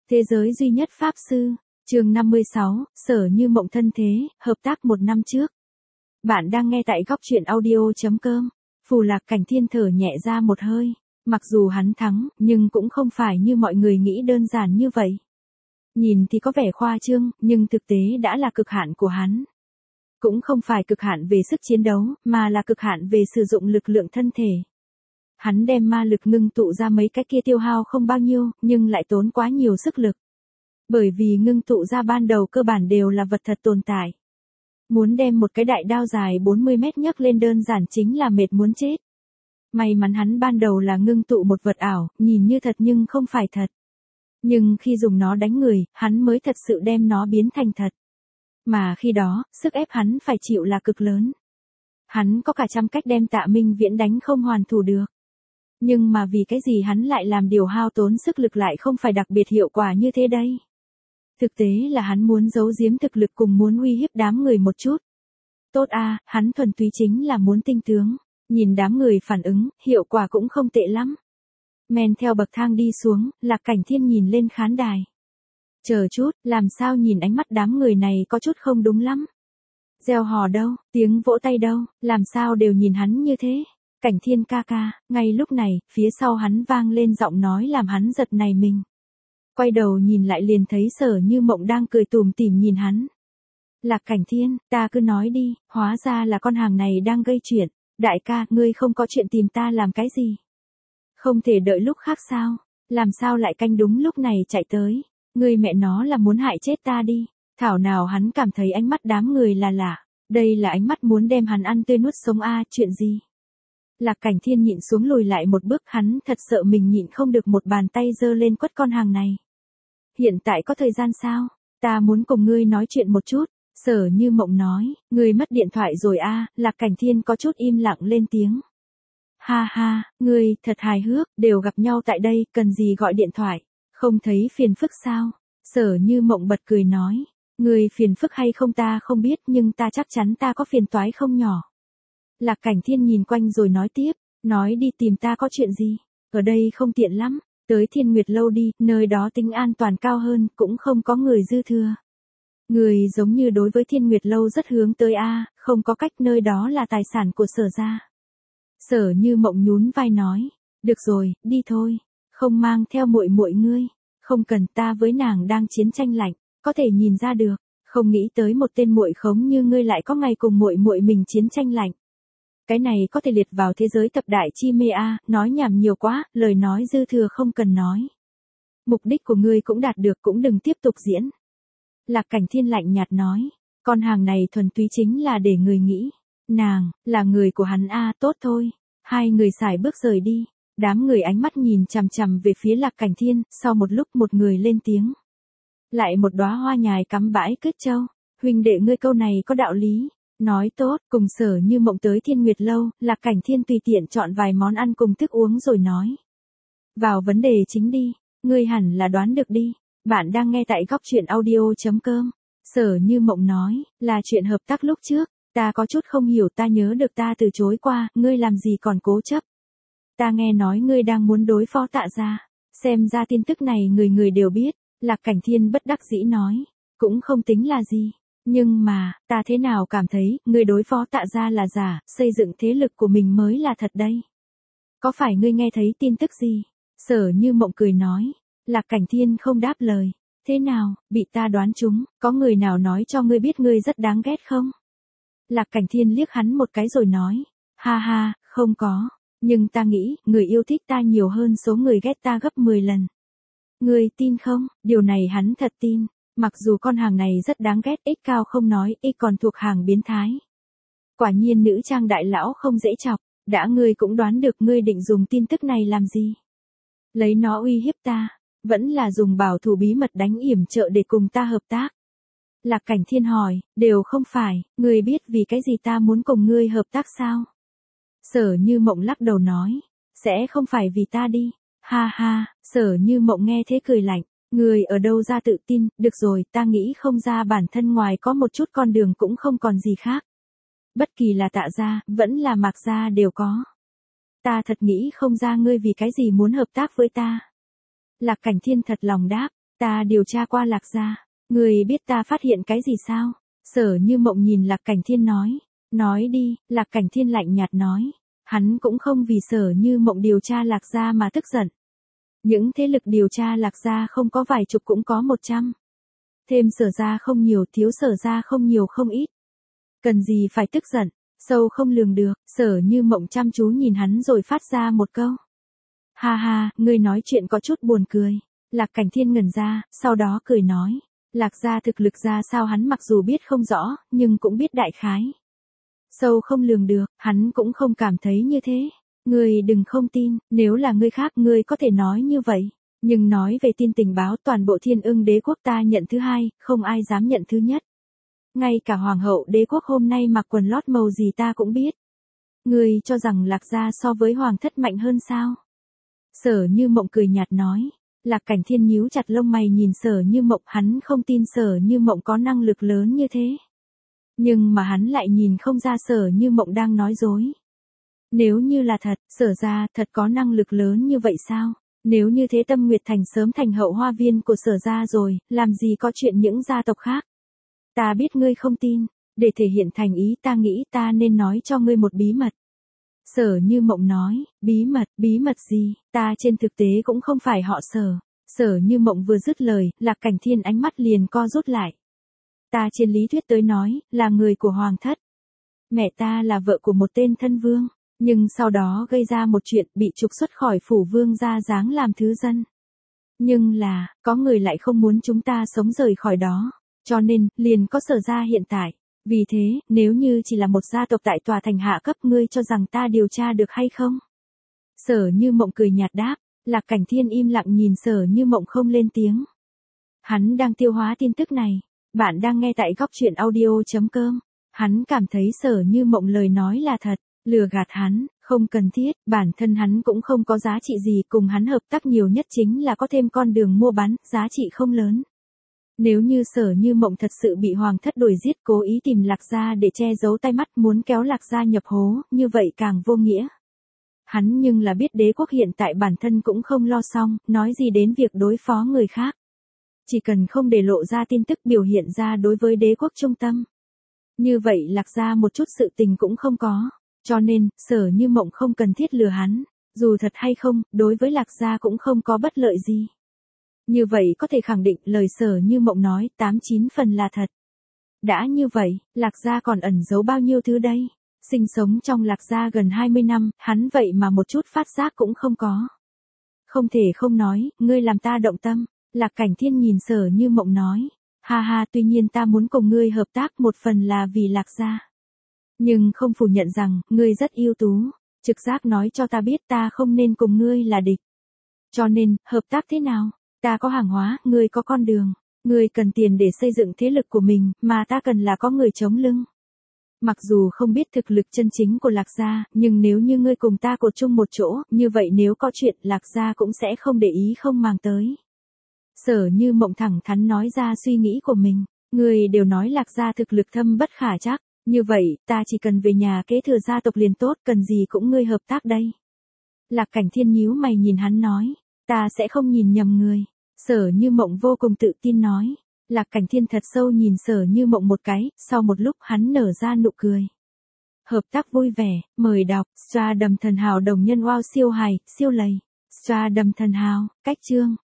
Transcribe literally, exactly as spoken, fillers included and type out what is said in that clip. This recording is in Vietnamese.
Thế giới duy nhất Pháp Sư, chương năm mươi sáu, Sở Như Mộng thân thế, hợp tác một năm trước. Bạn đang nghe tại góc truyện audio.com. Phù Lạc Cảnh Thiên thở nhẹ ra một hơi. Mặc dù hắn thắng, nhưng cũng không phải như mọi người nghĩ đơn giản như vậy. Nhìn thì có vẻ khoa trương, nhưng thực tế đã là cực hạn của hắn. Cũng không phải cực hạn về sức chiến đấu, mà là cực hạn về sử dụng lực lượng thân thể. Hắn đem ma lực ngưng tụ ra mấy cái kia tiêu hao không bao nhiêu, nhưng lại tốn quá nhiều sức lực. Bởi vì ngưng tụ ra ban đầu cơ bản đều là vật thật tồn tại. Muốn đem một cái đại đao dài bốn mươi mét nhấc lên đơn giản chính là mệt muốn chết. May mắn hắn ban đầu là ngưng tụ một vật ảo, nhìn như thật nhưng không phải thật. Nhưng khi dùng nó đánh người, hắn mới thật sự đem nó biến thành thật. Mà khi đó, sức ép hắn phải chịu là cực lớn. Hắn có cả trăm cách đem Tạ Minh Viễn đánh không hoàn thủ được. Nhưng mà vì cái gì hắn lại làm điều hao tốn sức lực lại không phải đặc biệt hiệu quả như thế đây? Thực tế là hắn muốn giấu giếm thực lực cùng muốn uy hiếp đám người một chút. Tốt a, hắn thuần túy chính là muốn tinh tướng. Nhìn đám người phản ứng, hiệu quả cũng không tệ lắm. Men theo bậc thang đi xuống, Lạc Cảnh Thiên nhìn lên khán đài. Chờ chút, làm sao nhìn ánh mắt đám người này có chút không đúng lắm. Reo hò đâu, tiếng vỗ tay đâu, làm sao đều nhìn hắn như thế. Cảnh Thiên ca ca, ngay lúc này, phía sau hắn vang lên giọng nói làm hắn giật nảy mình. Quay đầu nhìn lại liền thấy Sở Như Mộng đang cười tủm tỉm nhìn hắn. Lạc Cảnh Thiên, ta cứ nói đi, hóa ra là con hàng này đang gây chuyện. Đại ca, ngươi không có chuyện tìm ta làm cái gì? Không thể đợi lúc khác sao? Làm sao lại canh đúng lúc này chạy tới? Ngươi mẹ nó là muốn hại chết ta đi. Thảo nào hắn cảm thấy ánh mắt đám người là lạ. Đây là ánh mắt muốn đem hắn ăn tươi nuốt sống a, chuyện gì? Lạc Cảnh Thiên nhịn xuống lùi lại một bước, hắn thật sợ mình nhịn không được một bàn tay giơ lên quất con hàng này. Hiện tại có thời gian sao? Ta muốn cùng ngươi nói chuyện một chút. Sở Như Mộng nói, ngươi mất điện thoại rồi a, à, Lạc Cảnh Thiên có chút im lặng lên tiếng. Ha ha, ngươi, thật hài hước, đều gặp nhau tại đây, cần gì gọi điện thoại, không thấy phiền phức sao? Sở Như Mộng bật cười nói, ngươi phiền phức hay không ta không biết nhưng ta chắc chắn ta có phiền toái không nhỏ. Lạc Cảnh Thiên nhìn quanh rồi nói tiếp, nói đi tìm ta có chuyện gì, ở đây không tiện lắm, tới Thiên Nguyệt Lâu đi, nơi đó tính an toàn cao hơn, cũng không có người dư thừa. Người giống như đối với Thiên Nguyệt Lâu rất hướng tới a, không có cách, nơi đó là tài sản của Sở gia. Sở Như Mộng nhún vai nói, được rồi, đi thôi, không mang theo muội muội ngươi, không cần, ta với nàng đang chiến tranh lạnh, có thể nhìn ra được, không nghĩ tới một tên muội khống như ngươi lại có ngày cùng muội muội mình chiến tranh lạnh. Cái này có thể liệt vào thế giới thập đại chi mê a, nói nhảm nhiều quá, lời nói dư thừa không cần nói. Mục đích của ngươi cũng đạt được, cũng đừng tiếp tục diễn. Lạc Cảnh Thiên lạnh nhạt nói, con hàng này thuần túy chính là để người nghĩ, nàng, là người của hắn a, tốt thôi. Hai người xài bước rời đi, đám người ánh mắt nhìn chằm chằm về phía Lạc Cảnh Thiên, sau một lúc một người lên tiếng. Lại một đóa hoa nhài cắm bãi cứt châu, huynh đệ ngươi câu này có đạo lý, nói tốt, cùng Sở Như Mộng tới Thiên Nguyệt Lâu, Lạc Cảnh Thiên tùy tiện chọn vài món ăn cùng thức uống rồi nói. Vào vấn đề chính đi, ngươi hẳn là đoán được đi. Bạn đang nghe tại góc truyện audio.com. Sở Như Mộng nói, là chuyện hợp tác lúc trước, ta có chút không hiểu, ta nhớ được ta từ chối qua, ngươi làm gì còn cố chấp. Ta nghe nói ngươi đang muốn đối phó Tạ gia, xem ra tin tức này người người đều biết, Lạc Cảnh Thiên bất đắc dĩ nói, cũng không tính là gì, nhưng mà, ta thế nào cảm thấy, ngươi đối phó Tạ gia là giả, xây dựng thế lực của mình mới là thật đây. Có phải ngươi nghe thấy tin tức gì? Sở Như Mộng cười nói. Lạc Cảnh Thiên không đáp lời. Thế nào, bị ta đoán trúng, có người nào nói cho ngươi biết ngươi rất đáng ghét không? Lạc Cảnh Thiên liếc hắn một cái rồi nói, ha ha, không có, nhưng ta nghĩ, người yêu thích ta nhiều hơn số người ghét ta gấp mười lần. Ngươi tin không? Điều này hắn thật tin, mặc dù con hàng này rất đáng ghét, ích cao không nói, ích còn thuộc hàng biến thái. Quả nhiên nữ trang đại lão không dễ chọc, đã ngươi cũng đoán được, ngươi định dùng tin tức này làm gì? Lấy nó uy hiếp ta. Vẫn là dùng bảo thủ bí mật đánh yểm trợ để cùng ta hợp tác. Lạc Cảnh Thiên hỏi, đều không phải, ngươi biết vì cái gì ta muốn cùng ngươi hợp tác sao? Sở Như Mộng lắc đầu nói, sẽ không phải vì ta đi. Ha ha, Sở Như Mộng nghe thế cười lạnh, ngươi ở đâu ra tự tin, được rồi, ta nghĩ không ra bản thân ngoài có một chút con đường cũng không còn gì khác. Bất kỳ là Tạ gia, vẫn là Mạc gia đều có. Ta thật nghĩ không ra ngươi vì cái gì muốn hợp tác với ta. Lạc Cảnh Thiên thật lòng đáp, Ta điều tra qua Lạc gia. Ngươi biết ta phát hiện cái gì sao? Sở Như Mộng nhìn Lạc Cảnh Thiên nói. Nói đi, Lạc Cảnh Thiên lạnh nhạt nói. Hắn cũng không vì Sở Như Mộng điều tra Lạc gia mà tức giận. Những thế lực điều tra Lạc gia không có vài chục cũng có một trăm. Thêm Sở gia không nhiều, thiếu Sở gia không nhiều không ít. Cần gì phải tức giận, sâu không lường được. Sở Như Mộng chăm chú nhìn hắn rồi phát ra một câu. Ha ha, ngươi nói chuyện có chút buồn cười. Lạc Cảnh Thiên ngẩn ra, sau đó cười nói. Lạc gia thực lực ra sao hắn mặc dù biết không rõ, nhưng cũng biết đại khái. Sâu không lường được, hắn cũng không cảm thấy như thế. Ngươi đừng không tin, nếu là ngươi khác ngươi có thể nói như vậy. Nhưng nói về tin tình báo toàn bộ Thiên Ưng đế quốc ta nhận thứ hai, không ai dám nhận thứ nhất. Ngay cả hoàng hậu đế quốc hôm nay mặc quần lót màu gì ta cũng biết. Ngươi cho rằng Lạc gia so với hoàng thất mạnh hơn sao? Sở Như Mộng cười nhạt nói. Lạc Cảnh Thiên nhíu chặt lông mày nhìn Sở Như Mộng, hắn không tin Sở Như Mộng có năng lực lớn như thế. Nhưng mà hắn lại nhìn không ra Sở Như Mộng đang nói dối. Nếu như là thật, Sở gia thật có năng lực lớn như vậy sao? Nếu như thế Tâm Nguyệt Thành sớm thành hậu hoa viên của Sở gia rồi, làm gì có chuyện những gia tộc khác? Ta biết ngươi không tin, để thể hiện thành ý ta nghĩ ta nên nói cho ngươi một bí mật. Sở Như Mộng nói, bí mật, bí mật gì, ta trên thực tế cũng không phải họ Sở. Sở Như Mộng vừa dứt lời, Lạc Cảnh Thiên ánh mắt liền co rút lại. Ta trên lý thuyết tới nói, là người của hoàng thất. Mẹ ta là vợ của một tên thân vương, nhưng sau đó gây ra một chuyện bị trục xuất khỏi phủ vương gia giáng làm thứ dân. Nhưng là, có người lại không muốn chúng ta sống rời khỏi đó, cho nên, liền có Sở gia hiện tại. Vì thế, nếu như chỉ là một gia tộc tại tòa thành hạ cấp ngươi cho rằng ta điều tra được hay không? Sở Như Mộng cười nhạt đáp, Lạc Cảnh Thiên im lặng nhìn Sở Như Mộng không lên tiếng. Hắn đang tiêu hóa tin tức này. Bạn đang nghe tại góc truyện audio.com. Hắn cảm thấy Sở Như Mộng lời nói là thật, lừa gạt hắn, không cần thiết, bản thân hắn cũng không có giá trị gì, cùng hắn hợp tác nhiều nhất chính là có thêm con đường mua bán, giá trị không lớn. Nếu như Sở Như Mộng thật sự bị hoàng thất đuổi giết cố ý tìm Lạc gia để che giấu tay mắt muốn kéo Lạc gia nhập hố, như vậy càng vô nghĩa. Hắn nhưng là biết đế quốc hiện tại bản thân cũng không lo xong, nói gì đến việc đối phó người khác. Chỉ cần không để lộ ra tin tức biểu hiện ra đối với đế quốc trung tâm. Như vậy Lạc gia một chút sự tình cũng không có. Cho nên, Sở Như Mộng không cần thiết lừa hắn. Dù thật hay không, đối với Lạc gia cũng không có bất lợi gì. Như vậy có thể khẳng định lời Sở Như Mộng nói tám chín phần là thật. Đã như vậy, Lạc gia còn ẩn giấu bao nhiêu thứ đây? Sinh sống trong Lạc gia gần hai mươi năm, hắn vậy mà một chút phát giác cũng không có. Không thể không nói, ngươi làm ta động tâm. Lạc Cảnh Thiên nhìn Sở Như Mộng nói. Ha ha, tuy nhiên ta muốn cùng ngươi hợp tác một phần là vì Lạc gia. Nhưng không phủ nhận rằng, ngươi rất ưu tú. Trực giác nói cho ta biết ta không nên cùng ngươi là địch. Cho nên, hợp tác thế nào? Ta có hàng hóa, ngươi có con đường. Ngươi cần tiền để xây dựng thế lực của mình, mà ta cần là có người chống lưng. Mặc dù không biết thực lực chân chính của Lạc gia, nhưng nếu như ngươi cùng ta cột chung một chỗ, như vậy nếu có chuyện Lạc gia cũng sẽ không để ý không màng tới. Sở Như Mộng thẳng thắn nói ra suy nghĩ của mình. Ngươi đều nói Lạc gia thực lực thâm bất khả trắc. Như vậy, ta chỉ cần về nhà kế thừa gia tộc liền tốt, cần gì cũng ngươi hợp tác đây. Lạc Cảnh Thiên nhíu mày nhìn hắn nói. Ta sẽ không nhìn nhầm người. Sở Như Mộng vô cùng tự tin nói. Lạc Cảnh Thiên thật sâu nhìn Sở Như Mộng một cái, sau một lúc hắn nở ra nụ cười. Hợp tác vui vẻ, mời đọc, Stardom thần hào đồng nhân wow siêu hài, siêu lầy. Stardom thần hào, cách chương.